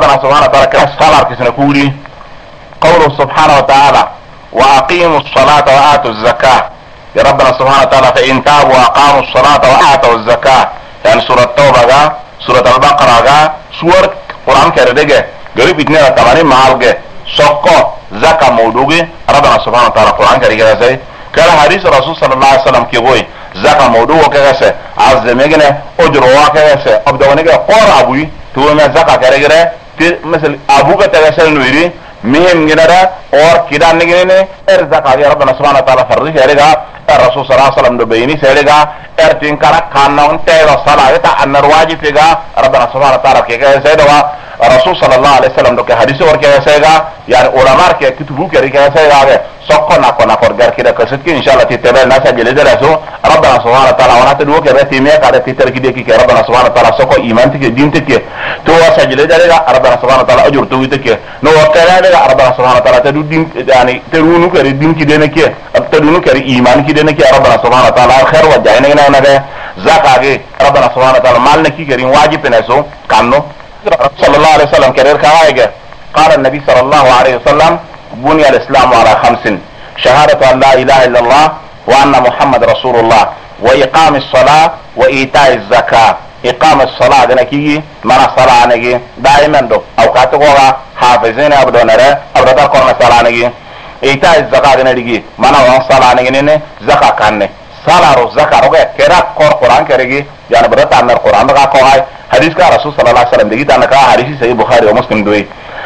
ربنا سبحانه وتعالى كالصلاة كسنا كوري قوله سبحانه وتعالى واقيموا الصلاة واتوا الزكاة يا ربنا سبحانه وتعالى فان تابوا واقاموا الصلاة واتوا الزكاة يعني سورة التوبة جا سورة البقرة جا سورة قرآن كردجة قريب 82 معالجة سوكو زكاة موضوعي ربنا سبحانه وتعالى قرآن كردجة زي كلا حديث الرسول صلى الله عليه وسلم كيبوي زكاة موضوع كذا عزميجنا أجروا كذا أبدونيجا قرا أبوي تو ما زكاة كردجة مثل أبوك تغسل نويري مهم جنرا اور كيدان نجني ارزاق يا ربنا سبحانه وتعالى فرض شريعة الرسول صلى الله عليه وسلم دبيني شريعة ارتين كارا كانون تيرا صلاة تا أن الواجب فيها ربنا سبحانه وتعالى كيكا سيدوا الرسول صلى الله عليه وسلم دو كحديث اور كيكا سيدا يعني علماء كي كتبوا كيكا سيدا سوكو ناكو ناكو غير كده كسيت ان شاء الله تتبع الناس جل جلاله ربنا سبحانه وتعالى وانا تدو كده تيميه كده تترك دي كي ربنا سبحانه وتعالى سوكو ايمان تك دين تك تو سجل جلاله ربنا سبحانه وتعالى اجر تو تك نو وكلا ربنا سبحانه وتعالى تدو دين يعني ترونو كري دين كده نكي تدونو كري ايمان كده نكي ربنا سبحانه وتعالى خير وجاينا نده زكاه ربنا سبحانه وتعالى مال نكي كريم واجب نسو كانو صلى الله عليه وسلم كرير كوايجه قال النبي صلى الله عليه وسلم بني الاسلام على 5 شهادة ان لا اله الا الله وان محمد رسول الله واقام الصلاة وايتاء الزكاة اقام الصلاة دنكي منا صلاة نجي دائما دو اوقات وغا حافظين ابدونره ابدا كون صلاة نجي ايتاء الزكاة دنكي منا وان صلاة نجي زكاة كانه صلاة رو زكاة رو كرا قرآن كريجي يعني بدأت عن القرآن بقى كوهاي حديث كان رسول صلى الله عليه وسلم دقيت أنا كان حديث سيد بخاري ومسلم دوي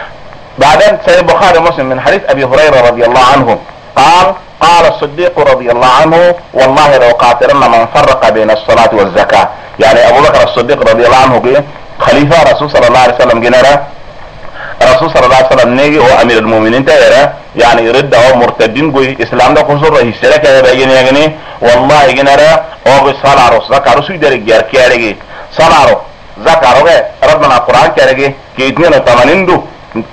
بعدين سيد بخاري ومسلم من حديث أبي هريرة رضي الله عنه قال الصديق رضي الله عنه والله لو قاتلن من فرق بين الصلاة والزكاة يعني أبو بكر الصديق رضي الله عنه قال خليفة رسول صلى الله عليه وسلم جنرى الرسول صلى الله عليه وسلم نيجي هو أمير المؤمنين تيرا يعني يرد هو مرتدين قوي إسلام ده خصوصا رئيس لك هذا يجيني والله جنرى هو بصلاة رسول رسول درج جار كيارجي صلاة زكاة ربنا القرآن كيارجي كي 82 دو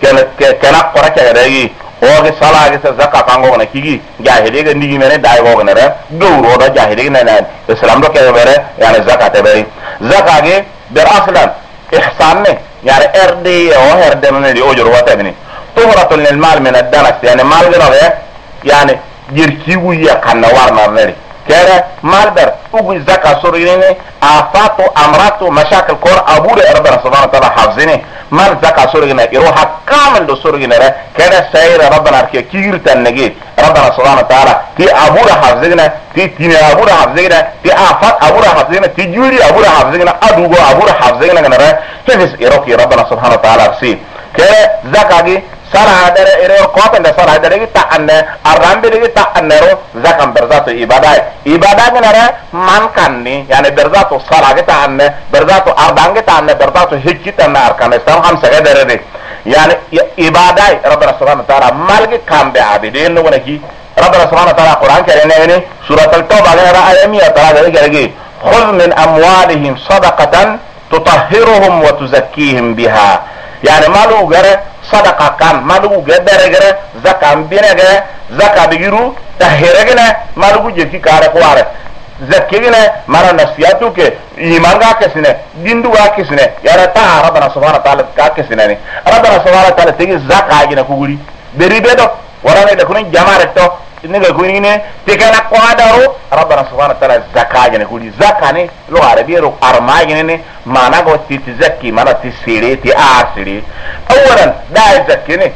كنا قرأ كيارجي هو صلاة زكاة كانغو نكيجي جاهلية نيجي مني دايغو نرى دورو ده جاهلية نان إسلام ده كيارجي يعني زكاة تبري زكاة برأسلا إحسان يعني اردي او هرد من الاجر وتبني طهرة للمال من الدنس يعني مال غير يعني يركيو يقنا ورنا نري كره مال بر او زكاه سوريني افاتو امراتو مشاكل كور ابو ربنا سبحانه وتعالى حافظني مال زكاه سوريني يروح كامل دو سوريني كده سير ربنا اركي كيرتن نجي ربنا سبحانه وتعالى تي ابو حافظنا تي تي ابو حافظنا تي افات ابو حافظنا تي جوري ابو حافظنا ادوغو ابو حافظنا نرى كيف يروكي ربنا سبحانه وتعالى سي كده زكاه سارا در ایرو کوتن در سارا درگی تا انه ارامبی درگی تا انه رو زکام برزاتو عبادت نره من کنی یعنی برزاتو سارا گی تا انه برزاتو اردانگی تا انه برزاتو هیچی تا انه ارکان استان هم سگه درده یعنی عبادت ربنا سبحانه وتعالى مالگی کام به عبیدین نو نکی ربنا سبحانه وتعالى قرآن کرنے یعنی سورة التوبة غير آیمیہ تعالی درگی خذ من اموالهم صدقة تطهرهم وتزكيهم بها يعني مالو غير صدقة كان مالو غير زكاة بينه زكاة بيجرو تهيرجنا مالو جيكي كاره كواره زكينا مانا نسياتو كه إيمان كاسنة دين دو كاسنة يا رتا ربنا سبحانه وتعالى كاسنة ربنا سبحانه وتعالى تيجي زكاة جنا كوري بريبه ورانا دكوني جماعة نيجا كوني تكنا قادرو ربنا سبحانه وتعالى زكاة جنا كوري زكاة نه لو عربي رو أرماي جنا مانا قو تزكي مانا تسيري تأسيري أولا دا زكيني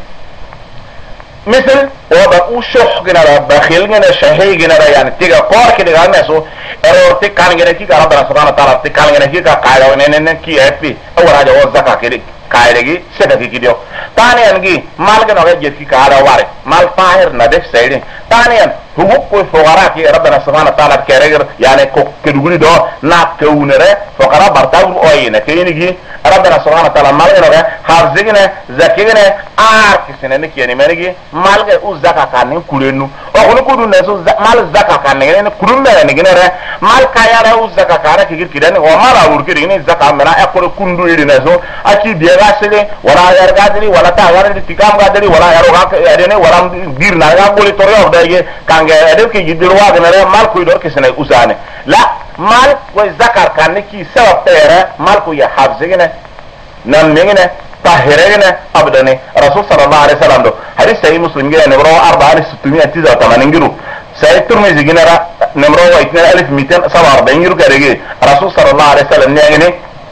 مثل وبقو شح جنا بخيل جنا شهي جنا يعني تيجا قار كده قال نسو أروتي كان جنا كي ربنا سبحانه وتعالى تكان جنا كي كايرو نن كي أفي أولا هذا هو زكاة كده كايرجي سكتي كده تاني أنجي مال جنا غير جت كي كايرو وارد مال فاهر ندف سيدين تاني أن حقوق كوي فقراء كي ربنا سبحانه وتعالى كيرجر يعني كدقولي ده ناكونره فقراء برتاو أوينه كينيجي ربنا سبحانه وتعالى مال جنا حافظينه زكينه كسنة نكى يعني منيجي مال جنا أو زكاة كانين كلينو أو كل كلون نسو مال زكاة كانين يعني كلون ما نيجي نرى مال كيا أو زكاة كاره كير كيراني هو مال أور كيريني زكاة منا أكل كندو يدي نسو أكيد بيغاسلي ولا يرغاسلي ولا تاغاري تكام غادري ولا يروغا يديني ولا دير نارغا بولي توريو دايجي كانغ أديو كي يديروا غنرى مال كويدور كسنة أوزانه لا مال كوي زكاة كانين كي سبب تيرا مال كوي حافظينه نمينه tahirene abdane rasul sallallahu alaihi wasallam do hadith sahih muslim gina numero 4689 ngiru sahih turmizi gina numero 2247 ngiru karege rasul sallallahu alaihi wasallam ne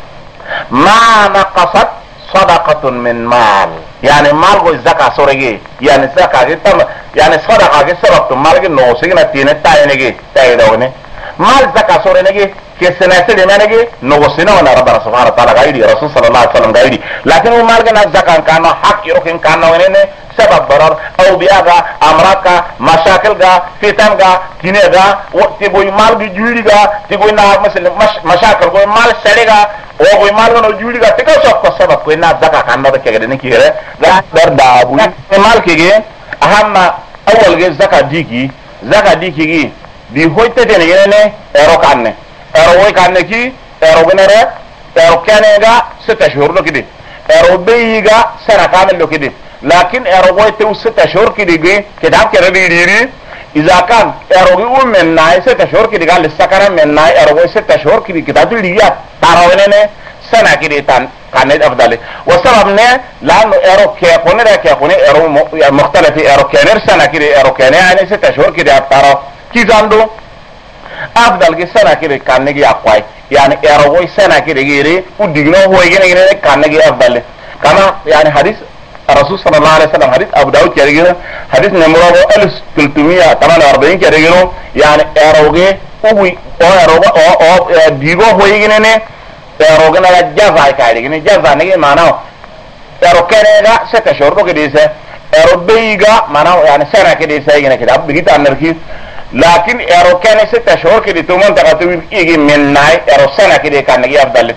ma naqasat sadaqatun min mal yani mal go zakka sorege yani zakka ge tam yani sadaqa ge saratu mal ge no sigina tine tayene tayedawne mal zakka sorege ke senate de manege no wasina wana rabbana subhanahu wa ta'ala gaidi rasul sallallahu alaihi wasallam gaidi lakin mal ge na zakka kana hak irokin kana wene سبب ضرر او بياغا امراكا مشاكلغا فتنغا كينيغا تيبوي مال دي جوليغا تيبوي نا مثلا مشاكل كو مال سريغا او كو مال نو جوليغا تيكو سوف سبب كو نا زكا كان دا كيغا دني كيره دا در دا ابو مال كيغي اهم اول غي زكا ديكي دي هويته دي ني ايرو كانني ايرو وي كانني كي ايرو غنره ايرو كانيغا 6 شهور لو كدي ايرو بيغا سنه كامل لو كدي لكن اروغويته 6 شهور كده كتاب كده بيديري اذا كان اروغي من ناي 6 شهور كده قال السكر من ناي اروغي 6 شهور كده كتاب ليا تاروينه سنه كده كان افضل وسبب نه لانه ارو كيكونه ارو مختلف ارو كانر سنه كده ارو كان يعني 6 شهور كده تارو كيزاندو افضل كي سنه كده كان نجي اقوي يعني اروغي سنه كده غيري وديغنو هو يجي كان نجي افضل كما يعني حديث الرسول صلى الله عليه وسلم حديث ابو داود كده حديث نمره 1348 كده يعني اروغي او اروغا او ديغو هو يجينه اروغا لا جزا كايدي جزا ني معناه اروكنيغا 6 شهور كده اروبيغا معناه يعني سنه كده سيغنا كده بيجي انركي لكن اروكني 6 شهور كده تومن تقاتو يجي من ناي ارو سنه كده كان يجي افضل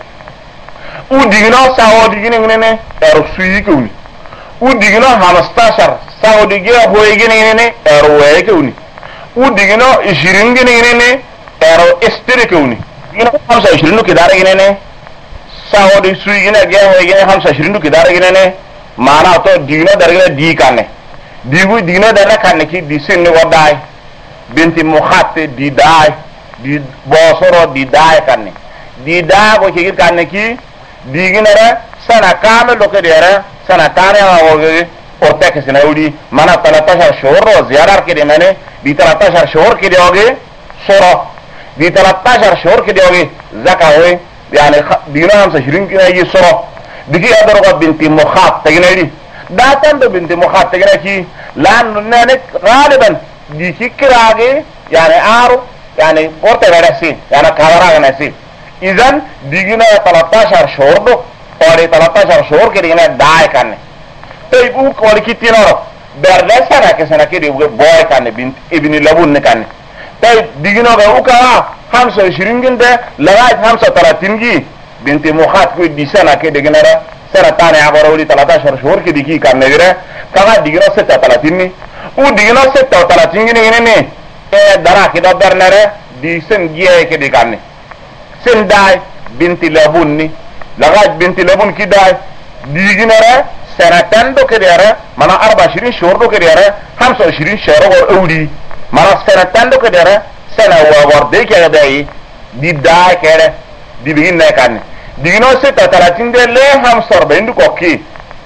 وديغنا ساو ديغنه ارو سويكوني udigino 15 saudi ge hoygine ne ero weguni udigino 20 ne ero esterikuni ino 25 kidare ne saudi suigine ge hoygine 25 kidare ne mana to digino dargine di kanne digu digino darra kanne ki di sinni wadai binti mukhatte di dai di bosoro di dai kanne di da go ki kanne ki diginere sana kamel lo kedere سنة تانية وغيري ارتاك سنة مانا 13 شهور زيارة كده ماني دي 13 شهور كده وغي صورة دي 13 شهور كده وغي زكاة وغي يعني دينا 25 كده يجي صورة دي كي ادرغة بنت مخاط تجينا دي داتن دو بنت مخاط تجينا كي لان نانك غالبا دي كي كراغي يعني عارو يعني ارتاك رسي يعني كهوراغ نسي اذن دينا 13 شهور دو और 13 शोर के लिए दाय करने तो इबू कोली कितनी नौर बर्दाश्त ना कैसे ना कि रिबू बॉय करने बिन इबनी लबुन ने करने तो दिगिनो का उका हम सो शिरिंगिन दे लगाए हम सो 30 की बिनती मुखात कोई दिशा ना के दिगिना रा सर ताने आगोरोली 13 शोर की दिखी करने गिरे कहाँ दिगिनो से 30 नहीं वो दिगिनो से 30 की नहीं ने ए दरा की दर नरे दिसन गिये के दिखाने सिन दाय बिनती लबुन नहीं لغايه بنت لبن كده ديجنره سنتين دو كده مانا 24 شهور دو كده 25 شهر اولي مانا سنتين دو كده سنه ورده كده دي دا كده دي بيجن كان ديجنو 36 ده له 45 دو كوكي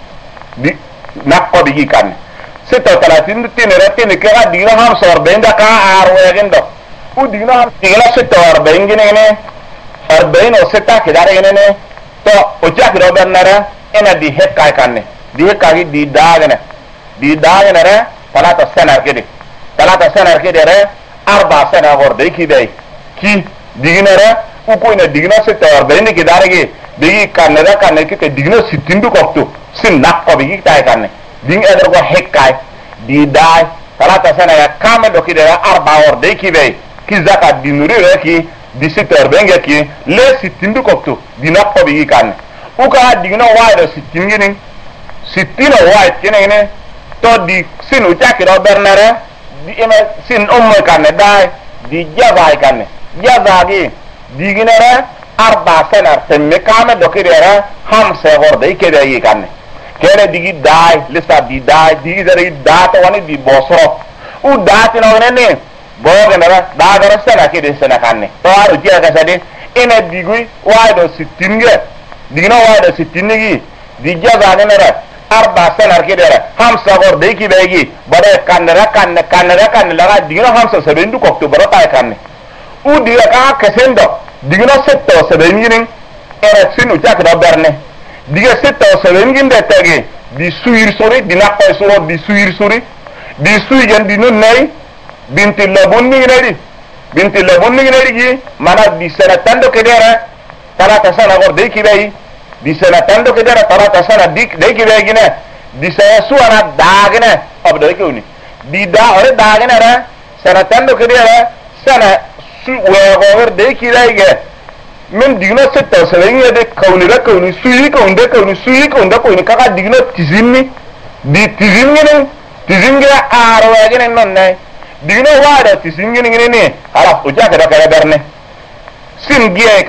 دي نقو دي كان 36 تنره تن كده ديجنو 45 ده كا اروغن دو وديجنو 46 جنيه 40 او 6 كده رهنه तो उच्चाक रोबन नरे इना दी हेक काय करने दी हेक कागी दी दाग नरे तला तो सेनर के दे रे 4 सेना और देखी दे की दिगनरे उ कोई ने दिगनो से तौर बेने की दारेगे दिगी करने के दिगनो सितिंदु कोक्तु सिन नाक को बिगी काय करने दिंग एदर को हेक काय दी दाय तला तो सेना या काम दो की दे 4 और देखी दे की जाका दिनुरे रे की disitor benga ki le sitindu kokto dina ko bi kan uka digno wide sitingini sitino wide kene to di sinu takiro bernare di ema sin umma kan dai di jaba kan jaba gi diginere 4 senar temme kame dokirera ham se horde ke dai kan kene digi dai lista di dai digi dare data wani di bosro u data no ne bogenera daagara sana ke de sana kanne to aro jiya ka sade ina digui waydo 60 digino waydo 60 gi di jaza nera arba sanar kidera hamsa gor de ki begi bare kannera la digno hamsa sebendu kokto barata kanne u diga ka kesendo digno setto sebenginin era sinu jak da berne diga setto sebengin de tege di suir sori di nakko soro di suir sori di suigen di non nei binti labunni nedi gi mana di senatando kedera talata sana gor de ki begi di senatando kedera talata sana dik de ki begi ne di saya suara dagne abda ke uni di da ore dagne ra senatando kedera sana su wegover de ki begi min digno setta sebengi de kauni ra kauni suyi kaunda kauni kaka digno tizimni di tizingi arwagene non ne digno wada tizingi ne ala uja kada kada berne sin giye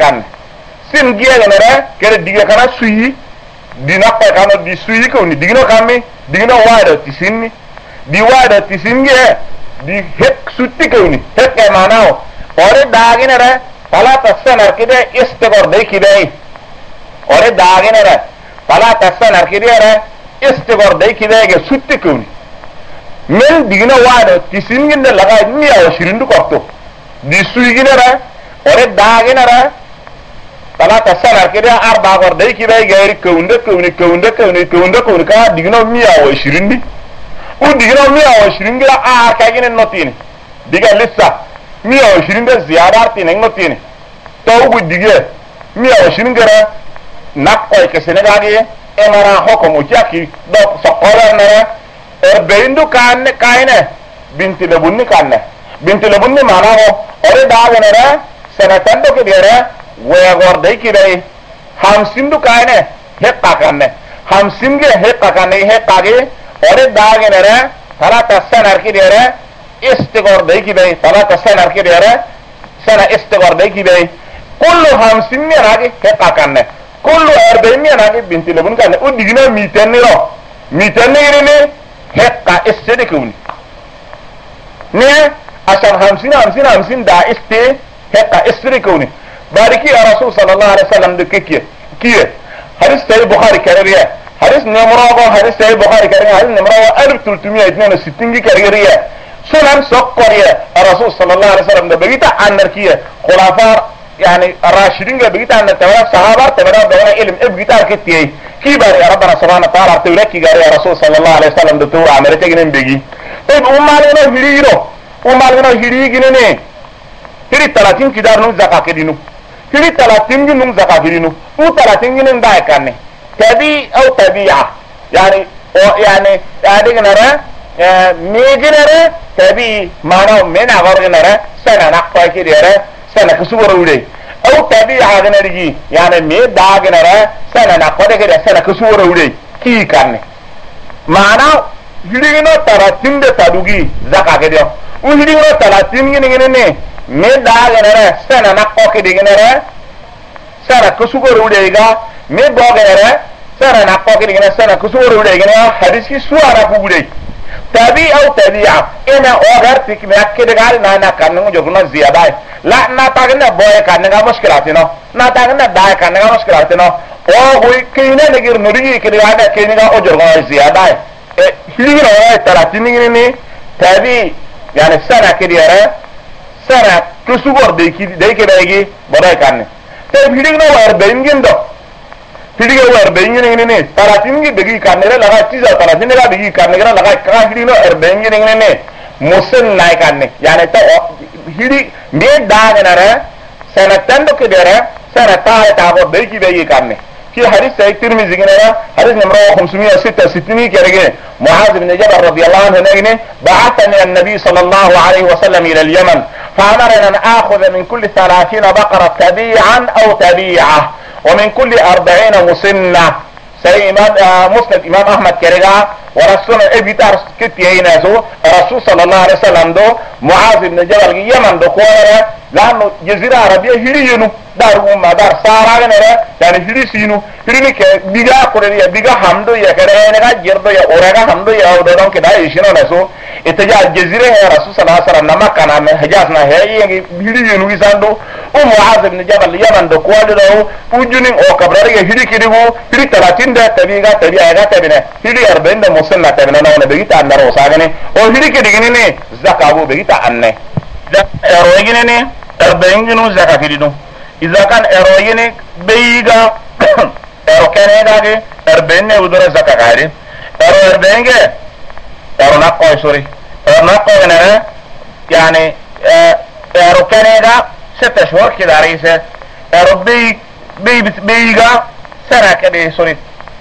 ne kere diga kana suyi dina pa kana di suyi kauni digno kami digno wada tisinni di wada tisingi di hek sutti kauni hek e manao ore dagine ra pala tassanar kide istigor de kide ore dagine ra pala tassanar kide ra istigor de kide ge sutti kauni men digno wada tisingi ne laga ni aw shirindu korto di suyi gine ra ore dagine ra pala tassanar kide arba gor de kide ge kaunda ka digno mi aw shirindi u digno mi aw shiringi ra ka gine notini diga lissa mi aw shiringa ziyadar tinen notini to bu dige mi aw shiringa nak koy ke senegagi emara hokom ukiaki do sokola na beindu kanne kaine binti labunni manamo ore daganera senatando ke dire we gorde ki dai hamsindu kaine hekka kanne hamsinge hekka ge ore daganera talata sanar ki dire istigor de ki dai talata sanar ki dire sana istigor de ki dai kullu hamsinge rage hekka kanne kullu 40 rage binti labun kanne u digina mitenne ne hekka istedekuni ne asan 50 da iste hekka istedekuni bariki ya rasul sallallahu alaihi wasallam de kiye hadis sahih bukhari karariya hadis numero hadis sahih bukhari karariya hadis numero 1362 karariya sunan sokkoriya rasul sallallahu alaihi wasallam de begita anarkiya khulafa يعني الراشدين بقيت عن التوراة صحابة تبرع بغنا علم ابقيت كتير كيبر يا ربنا سبحانه وتعالى توركي يا رسول صلى الله عليه وسلم دكتور عملتك جنين بيجي طيب أمالنا هيري جنين هيري 30 كدار نو زكاة كدينو هيري 30 جنون زكاة كدينو و 30 جنين داي كانه تبي أو تبيعة يعني جنرا ميجنرا تبي مانو من أغار جنرا سنة نقطة كديرة سنة كسور ولي أو تبيعة جنري يعني مي دا جنرا سنة نقطة كده سنة كسور ولي كي كانه معنى هيرينو 30 ده تدوغي زكاة كده وهيرينو 30 جنين مي دا جنرا سنة نقطة كده جنرا سنة كسور ولي جا مي با جنرا سنة نقطة كده جنرا سنة كسور ولي جنرا حديث كي سوارا بولي تبي أو تبيع إنا أغير تكمل كده قال نانا كانوا جوكنا زيادة لا ناتاعنا بوي كاننا مشكلاتنا ناتاعنا داي كاننا مشكلاتنا أو هو كينا نقدر نريج كده هذا كينا أجرنا زيادة هيرو ترى تنيني تبي يعني سنة كده سنة كسور ديكي بيجي بوي كانه تبي هيرو 40 جندو hidiga war benyine ne taratingi begi kanere laga tiza taratingi ga begi kanere laga ka hidino benyine ne musen nay kanne yani ta hidi me daganara sanatando kedere sanata ta go begi kanne في حديث سيد ترمذي جنا حديث نمرة 566 كرجع معاذ بن جبل رضي الله عنه نجنه بعثني النبي صلى الله عليه وسلم إلى اليمن فأمرنا أن آخذ من كل 30 بقرة تبيعا أو تبيعة ومن كل 40 مسنة سي إمام مسند إمام أحمد كرجع ورسول إبتار كتيينازو الرسول صلى الله عليه وسلم دو معاذ بن جبل اليمن دو خورا لأنه جزيرة عربية هيرينو dar umma dar sara ne re yani hiri sinu hiri ni ke biga ko ya biga hamdo ya kare ne ga jerdo ya oraga hamdo ya o don ke da ishino na so itaja jazire ya rasul sallallahu alaihi wasallam na makka na me hijaz na he yi hiri yenu gisando muaz ibn jabal yaman do ko do ujuni o kabrari ya hiri kidigo hiri 30 da tabiga tabiga ga tabine hiri 40 da musalla tabine na wona begita andaro sagane o hiri kidigini ne zakabu begita anne ero gine ne 40 ginu zakakidino izakan ero gine beiga ero keneda ge 40 ne udore zakakari ero 40 ge ero na ko sori ero na ko ne yani ero keneda 7 شهور كده عريسة ربي بيجا سنة كده سوري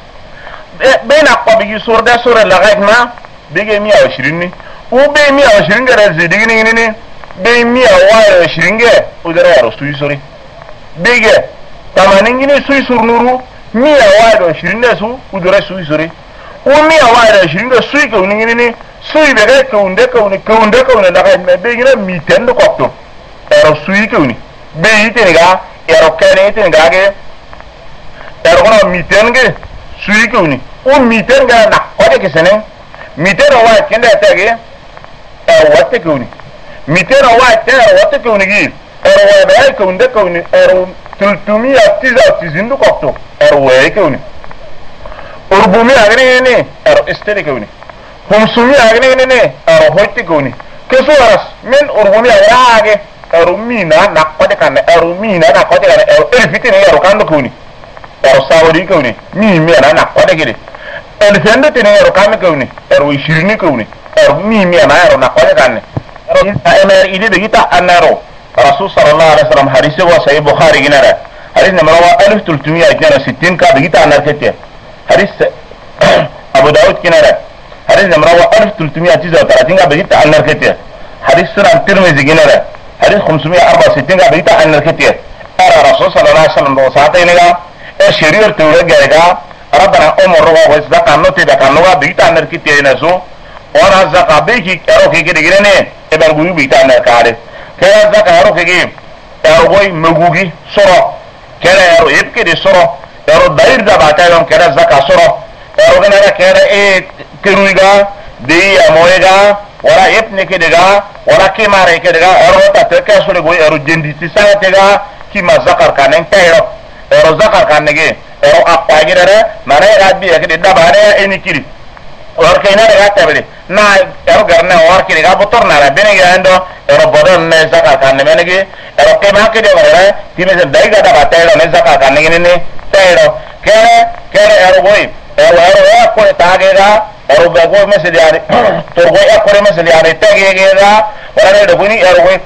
بين أقوى سور ده سور لغاية ما بيجي 120 وبي 120 كده زيدين هنا بي 120 كده وده يا سوي سوري بيجي 80 جنيه سوي سور نورو 120 ده سو وده سوي سوري و 120 ده سوي كوني هنا سوي بيجي كون لغاية ما بيجي 200 ده كوكتو ero sui kuni be iteniga ero kene iteniga ge ero kono mitenge sui kuni o mitenga na kode kisene mitero wa kende tege ero watte kuni mitero wa ero watte kuni gi ero wa be kuni ero tultumi atiza tizindu kokto ero wa kuni urbumi agene ne ero esteri kuni humsumi agene ne ero hoitte kuni keso aras men urbumi agage erumina na kode kan erumina na kode kan elfitini ero kando kuni ero sawodi kuni mi na kode gidi elfende tini ero kame kuni ero 20 kuni ero mi na ero na kode kan ero emer ide begita anaro rasul sallallahu alaihi wasallam hadisi wa sahih bukhari ginara hadis number 1362 ka begita anarkete hadis abu daud ginara hadis number 1339 ka begita anarkete hadis sunan tirmidhi ginara حديث 564 قاعد بيتا عن الكتير أرى رسول صلى الله عليه وسلم وساعتين لغا الشرير تولد لغا ربنا أمر رغا وإصدقاء النوتي دكا نغا بيتا عن الكتير نسو وانا الزقاء بيكي اروكي كده جريني ابن قوي بيتا عن الكاري كده الزقاء اروكي كده اروكي مغوغي سرو كده ارو يبكي دي سرو ارو داير دباتا يوم كده الزقاء سرو ارو كده كده ايه كرويغا دي امويغا wala yepne ke daga wala kimare ke daga ero ta teke sore goy ero jendi ti sa tega ki ma zakar kanen tayro ero zakar kanege ero appa gidere mane rabbi ke de dabare eni kiri or ke na daga tabele na ero garne or ke daga botor na rabene ge ando ero bodon ne zakar kanne menege ero ke ma ke de wala ti me daiga da batayro ne zakar kanne ne tayro ke ero goy ero ko tagega ero bago mesel yani torgo akore mesel yani tagega wala de buni ero goy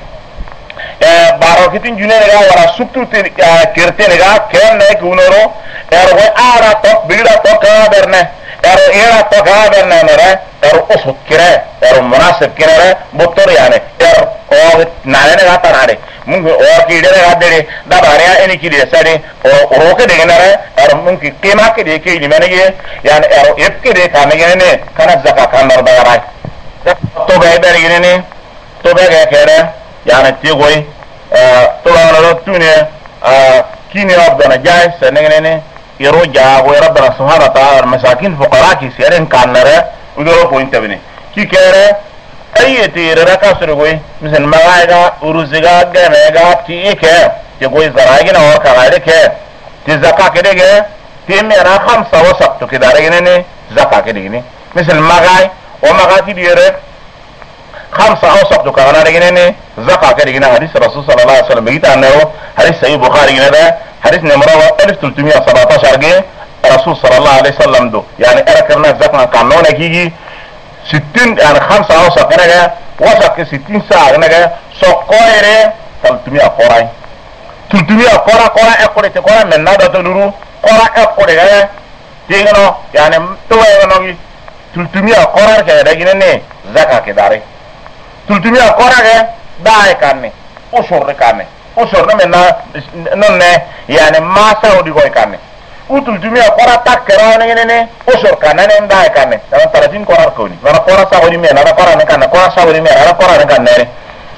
baro kitin junere ga wala subtu te kerte ga ken ne kunoro ero goy ara to bida to ka berne ero era to ka berne ne ero osut kire ero munasib kire botor yani ero o nane ga tanare mungu o ki de ga de da bare eni ki de sare o roke de genare ero mungu kema ke de ke ni menege yani ero ep ke de ka ne kana zaka kan dar bayrai to be ber ne to be ga kere yani ti goy to la tune kini rabbana jay senene yero ja go rabbana subhanahu wa ta'ala masakin fuqara ki seren kanare udoro point tabine ki kere ayeti raka suru goy misal magaga uruziga gamega ti eke ke goy zaragina or kagare ke ti zakka ke dege ti mera khamsa wasaq to kidare ne zakka ke dege misal magai o magati dire خمسة أوسط دكانا رجنني زكاة كرجنا حديث الرسول صلى الله عليه وسلم بيجي عنه حديث سيد بخاري جنا حديث نمرة 1317 جه الرسول صلى الله عليه وسلم دو يعني أركنا زكاة كانون كيجي 60 يعني خمسة أوسط كنا وسط 60 ساعة كنا سقايره 300 قراي 300 قرا أقول تقرا من نادا تدورو قرا أقول كذا تيجنا يعني توه نوعي 300 قرا كذا رجنني زكاة كداري tultumia korage dae kanne ushur kanne ushur ne na nonne yani masa odi goy kanne utultumia kora takkera ne ushur kanne ne dae kanne dan 30 korar koni wana kora sa odi me na kora ne kanne kora sa odi me na kora ne kanne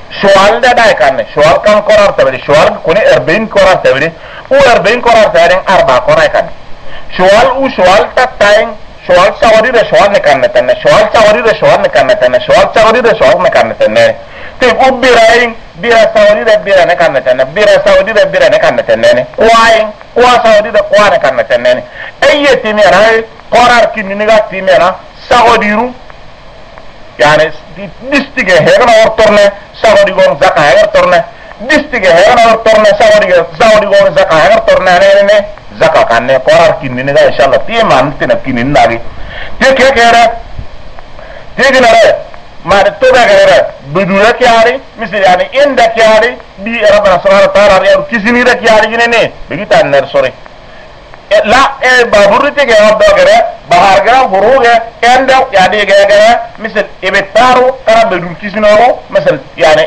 شوال ده داي كان شوال كم قرار تبدي شوال كوني 40 قرار تبدي و 40 قرار تبدي 4 قرار كان شوال و شوال تتاين شوال سعودي ده شوال نكانتنا شوال سعودي ده شوال نكانتنا شوال سعودي ده شوال نكانتنا تيب وبيراين بيرا سعودي ده بيرا نكانتنا بيرا سعودي ده بيرا نكانتنا قواين قوا سعودي ده قوا نكانتنا اي تيميرا قرار كيني نغا تيميرا سعودي رو يعني دستيجه هيغنا ورطرنا سعودي غون زكا هيغرطرنا دستيجه هيغنا ورطرنا سعودي غون زكا هيغرطرنا نيني زكا كان قرار كيني نغا ان شاء الله تيمان تنكيني ناغي تيكي كيرا تيجي نرى ما توبا كيرا بدورة كياري مثل يعني إندا كياري دي ربنا سبحانه وتعالى يعني كيسيني دا كياري جنيني بيجي نر سوري لا بابور تيجي هذا كيرا bahar gara huruge enda yani gara misal ibetaru kara bedul kisinoro misal yani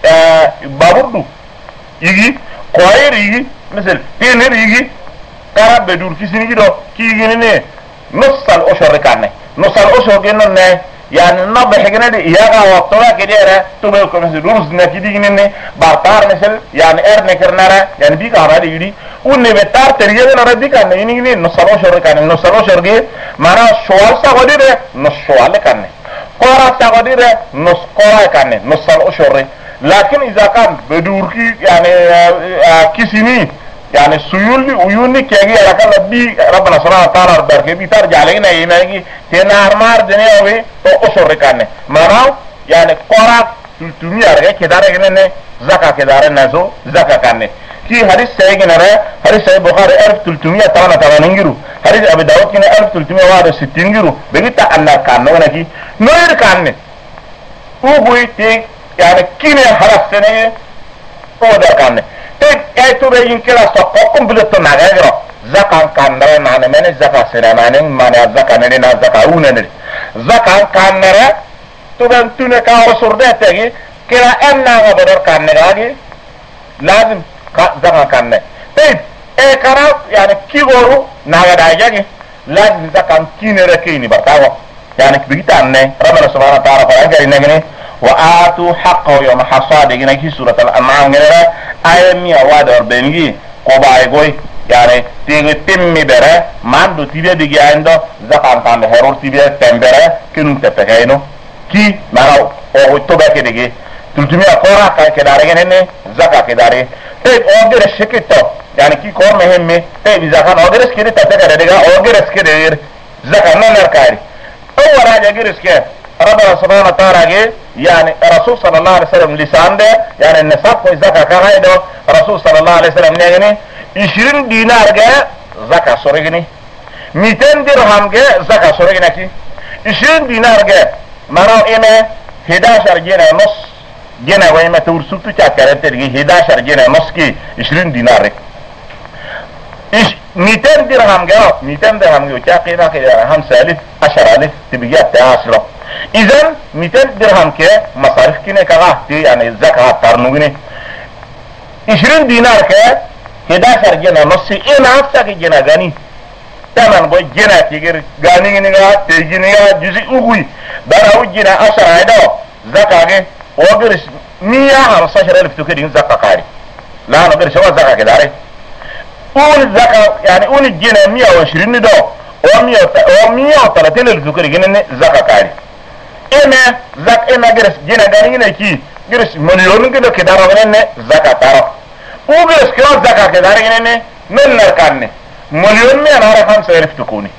baburdu yigi koyir yigi misal tenir yigi kara bedul kisini gido kigini ne nussal oshor kanne nussal oshor genno ne yani nabbe hegene de yaga waqtola kedere tube ko misal rus na kidigini ne bartar misal yani erne kernara yani bi ka hadi yidi unne betar teriye na rabbi kanne ini nussal oshor kanne nussal oshor ge mana شوال ساقوديره نشوال كانه قرا ساقوديره نص قرا كانه نصال أشوري لكن إذا كان بدوركي يعني كيسيني يعني سيولي ويوني كيجي لكن بي ربنا سبحانه وتعالى بركي بيتار جالينا يماجي تنار مار دنيا وي تو أشوري كانه mana يعني قرا تلتمي أرجع كداره كنه زكاة كداره نزو زكاة كانه كي حديث سيجي نرى حديث سيد بخاري 1300 نجرو حديث أبي داود كنا 1360 نجرو بقيت أنا كانه ونكي نوير كانه هو بيتي يعني كنا حرف سنة هو ده كانه تك أيتو بيجين كلا سقوكم بلتو نعجرا زكاة كانه معنا من زكاة سنة معنا زكاة نرينا زكاة وننري زكاة كانه تبان تونه كارسور ده تيجي كلا أنا غبر كانه راجي لازم زكاة كانه طيب كارا يعني كيغورو ناغداجي لازم زكاة كيني ركيني بتاعه يعني بيجتانه ربنا سبحانه وتعالى فرجع لنا وآتوا حقه يوم حصاده هنا في سورة الأنعام هنا آية 140 قبائل يعني تيجي تمي بره ماندو تيجي ديجي عنده زكاة كانه هرور تيجي تمبره كنون تتكاينو كي مراو أو توبا كديجي تلتمي أقرأ كداره هنا زكاة كداره طيب أوجر الشكيتو يعني كي كور مهمة طيب إذا كان أوجر الشكيت تتكلم ديجا أوجر الشكيت زكاة نركاري أول حاجة أوجر الشكيت ربنا سبحانه وتعالى يعني الرسول صلى الله عليه وسلم لسان ده يعني النساء زكاة كهيدو الرسول صلى الله عليه وسلم يعني 20 دينار جاء زكاة سوريني 200 درهم جاء زكاة سوريني كي 20 دينار جاء مرة إما 11 جنيه نص جنيه وإما تورسوتو تاكرت تيجي 11 جنيه نص كي 20 دينار 200 درهم جاء 200 درهم جاء قيمة كده 5000 10000 تبيجات تعاشره إذن 200 درهم كي مصاريف كيني كغاهتي يعني الزكاة تارنوغني 20 دينار كي 11 جنيه نص إنا أفتاك جنيه غني تمن بو جنيه تيجر غني نيغا تيجينيغا جزي أغوي داراو جنيه 10 هيدو زكاة وغرش 115,000 تكرين زكاة قاري لا نغرش هو زكاة كداري أول زكاة يعني أول جنيه 120 دو و 130,000 تكرين زكاة قاري إما زك إما جرس جنا غني كي جرس مليون كده كدارو غني زكاة تارو وجرس كده زكاة كداري غني ننر كانه مليون 105,000 تكوني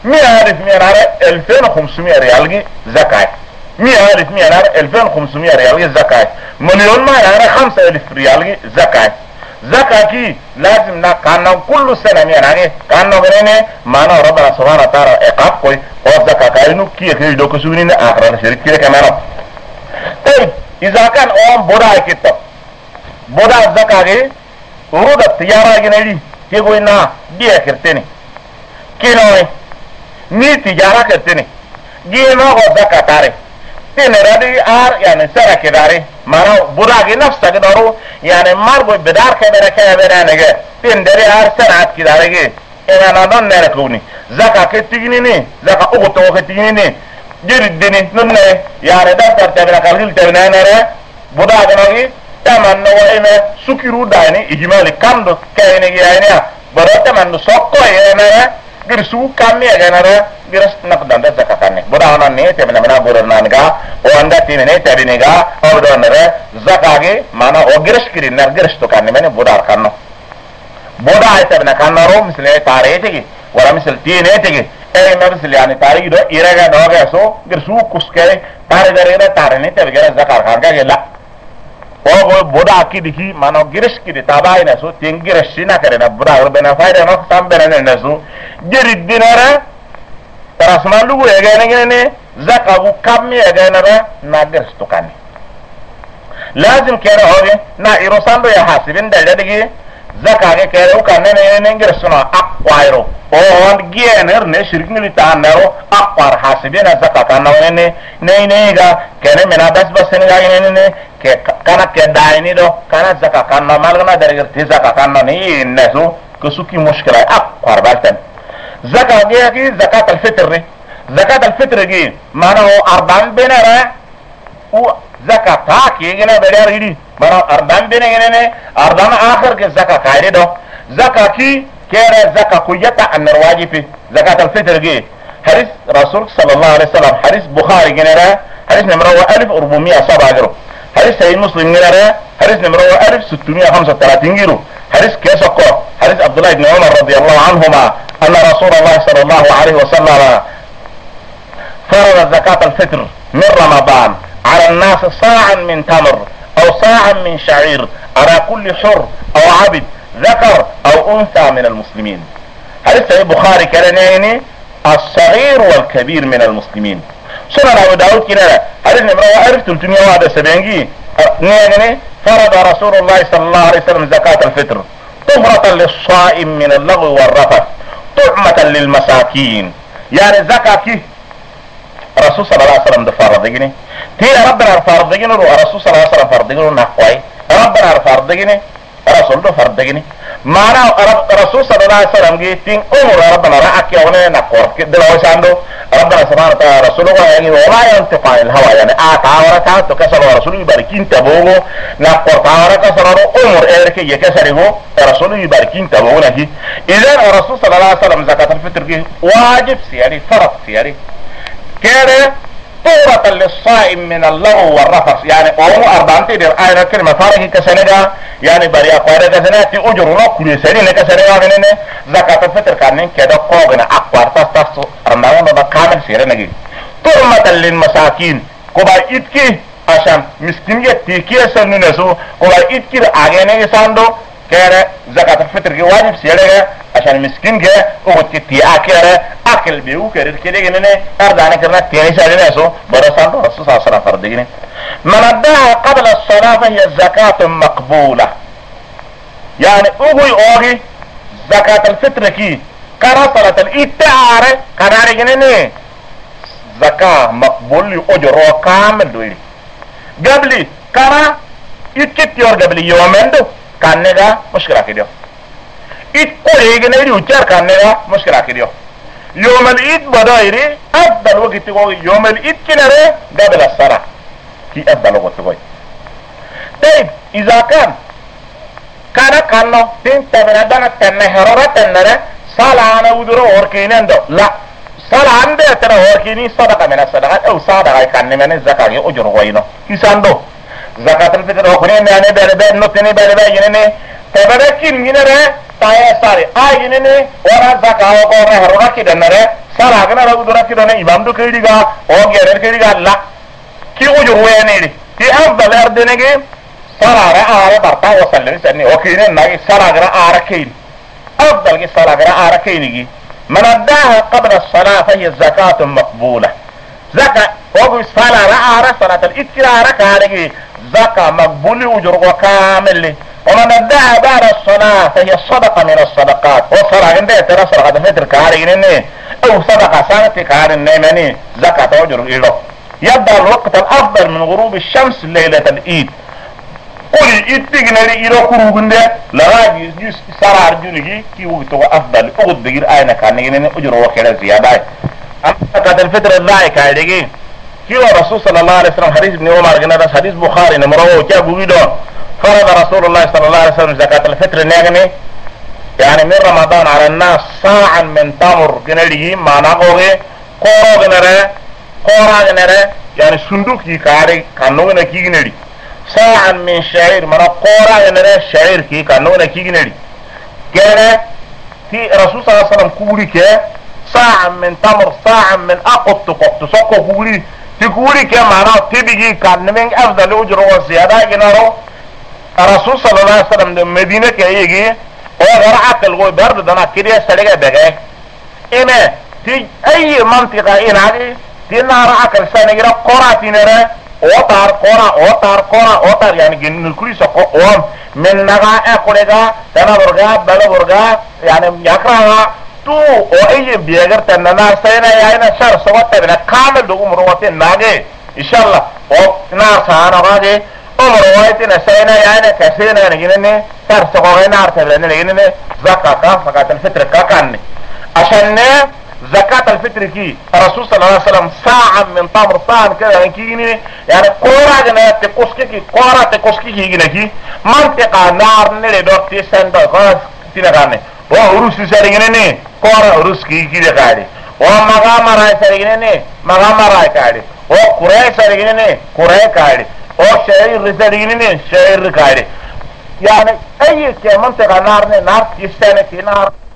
100,000 ريال زكاة 100,000 ريال زكاة مليون ما يعني 5,000 ريال زكاة زكاة كي لازم نا كانوا كل سنة يعني كانوا غني ما نا ربنا سبحانه وتعالى إقاب كوي أو زكاة كاينو كي كي دوكسونين آخرنا شريك كده كمان طيب إذا كان أم بودا كتب بودا زكاة كي ورود التجارة جنالي كي قوينا بيا كرتني كي نوي ني تجارة كرتني جينا هو زكاة تاري تنرادي آر يعني سرا كداري مارا بودا كي نفسه كدارو يعني ماربو بدار كبيرة كبيرة نجى تندري آر سرا كداري كي إنا نادون نركوني زكاة كتيجيني زكاة أقطع كتيجيني جريدني نمني يعني دفتر تبنا كاريل تبنا نرى boda ganogi taman no wayme sukiru dani ijmali kamdo kayne gaynya barata man sokko yana gir su kamme ganara gir nakdanda zakatanne boda hanne te mana bornanga o anda tinene tabinega o donere zakage mana o girish kirin nar girish to kanne mane boda kanno boda ay tabna kannaro misle tarete wala misle tinete e ma misle yani tari do iraga doga so gir su kuskere tare garera tarene tabigara zakar kanga la o boda akidiki mano girish kidi tabai na so tin girish na kare na boda bena faida no tambere na so giri dinara tarasman lugu ega ne zakabu kammi ega na girish to kan lazim kere hoge na irosando ya hasibin da dage zakage kere u kan ne girish no akwairo o on giener ne shirkni ta naro akwar hasibina zakata na ne ga kene mena bas ne ke kana ke daini do kana zaka kanna malgana derger te zaka kanna ni nasu kusuki mushkila akwar baltan zaka gi zakat al-fitr gi mana o arban benara u zakata ki gina bedar hidi mana arban benene ne arban akhir ke zaka kaide do zakati kera zaka kuyata an wajibi zakat al-fitr gi hadith rasul sallallahu alaihi wasallam hadith bukhari gina hadith numero 1407 حديث سيد مسلم نرى حديث نمرة 1635 جيرو حديث كيسوكو حديث عبد الله بن عمر رضي الله عنهما أن رسول الله صلى الله عليه وسلم فرض زكاة الفطر من رمضان على الناس صاعا من تمر أو صاعا من شعير على كل حر أو عبد ذكر أو أنثى من المسلمين. حديث سيد بخاري كرنيني الصغير والكبير من المسلمين. سنن أبو داود كنا حديث نمرة 1371 نيني فرض رسول الله صلى الله عليه وسلم زكاة الفطر طهرة للصائم من اللغو والرفث طعمة للمساكين يعني زكاة رسول صلى الله عليه وسلم ده فرض تي ربنا فرض رسول صلى الله عليه وسلم فرض نقوي ربنا فرض رسول ده فرض معنى رسول صلى الله عليه وسلم تين امر ربنا رأك يونا نقور دلوي ساندو ربنا سبحانه وتعالى رسوله يعني وما ينطق عن الهوى يعني تعورتها تكسر رسوله يباركين تبوغو نقور تعورتها سرارو امر ايرك يكسره رسوله يباركين تبوغو نهي اذا الرسول صلى الله عليه وسلم زكاة الفطر واجب سياري فرض سياري كده طهرة للصائم من اللغو والرفث يعني أمو 40 تدير آية كلمة فارغي كسنجا يعني بريا قوارة كسنجا أجرنا كل سنين كسنجا منين زكاة الفطر كانين كده قوغنا أقوار تستفسو رمضان ده كامل سيرنجي طعمة للمساكين كوبا إتكي عشان مسكين يتكي سننسو كوبا إتكي أغاني ساندو كده زكاة الفطر كي واجب سيرنجي عشان مسكين كده وتتي أكيره أكل بيو كده كده جنني أرداني كرنا تاني سالنا سو برسان رسول صلى الله عليه وسلم فرديني من أداها قبل الصلاة فهي زكاة مقبولة يعني أوغي زكاة الفطر كي كرا صلاة الإتعارة كناري جنني زكاة مقبول أجر كامل دويلي قبلي كرا يتكتيور قبلي يومين دو كان نغا مشكلة كده إتقولي جنري وجار كان نغا مشكلة كده يوم العيد بدايري أفضل وقت تقول يوم العيد كنري قبل الصلاة كي أفضل وقت تقول طيب إذا كان كانو تين تبردان تنهرورة تنره صلاة أنا ودرو وركينين دو لا صلاة عنده ترى وركيني صدقة من الصدقات أو صدقة كان من الزكاة أجر وينو كيسان دو زكاة الفطر وكنين يعني بلبل نتني بلبل ينني تبركين ينره تايا ساري ينني ورا زكاة وقرا هرورة كده نره صلاة كنا لو درا كده نه إمام دو كيديغا أو غير كيديغا لا كي أجر ويني كي أفضل أردنيجي صلاة رأى برتا وسلم سني وكينين ناقي صلاة رأى كين أفضل كي صلاة رأى كينيجي من أداها قبل الصلاة فهي الزكاة مقبولة زكاة وقل صلاة رأى صلاة الإتكرار كارجي زكاة مقبول أجر وكامل ومن أداها بعد الصلاة فهي صدقة من الصدقات وصلاة عندها ترى صدقة فتر كارجي أو صدقة سنة كارجي زكاة أجر إله يبدأ الوقت الأفضل من غروب الشمس ليلة العيد قل إتجنري إلى كروجنده لا يجوز سرار جوني كي وقته أفضل أقد بغير أين كان يجنن أجر وكذا زيادة أما كذا الفترة ذاك هذه كيو رسول صلى الله عليه وسلم حديث ابن عمر جنا حديث بخاري نمره كيا بويدون فرض رسول الله صلى الله عليه وسلم زكاة الفطر نيغني يعني من رمضان على الناس صاعا من تمر جنري ما نقوله قورا جنري يعني صندوق يكاري كانونا كي جنري صاعا من شعير من قورا جنري شعير كي كانونا كي جنري كان في رسول صلى الله عليه وسلم كوري كي صاعا من تمر صاعا من أقط تسوكو كوري تقولي كما تبيجي كان من أفضل أجر وزيادة جنرو الرسول صلى الله عليه وسلم دم مدينة كيجي وغرعت الغوي برد دنا كده سرقة بقى إما في أي منطقة إن هذه تنا رعك السنة جرا قرى تنرى أوتار يعني جن كل سق وام من نجا أكلها تنا برجع بلا برجع يعني يكره تو أي بيجر تنا سينا يعني شر سوات تبنا كامل دوم رواتين ناجي إن شاء الله أو نار سانا ناجي رواتين سينا يعني كسينا يعني جنني شر سوات نار تبنا يعني زكاة الفطر كأني عشان زكاة الفطر كي الرسول صلى الله عليه وسلم ساعة من تمر ساعة كذا كيني يعني قرى جنا تكوسكي جنا كي منطقة نار نري دوت تسند خلاص تناقني وعروس سريعنا قرى عروس كي دكاري ومغامرة سريعنا مغامرة كاري وقرى سريعنا قرى كاري وشعير سريعنا شعير كاري يعني أي منطقة نار تسند كي نار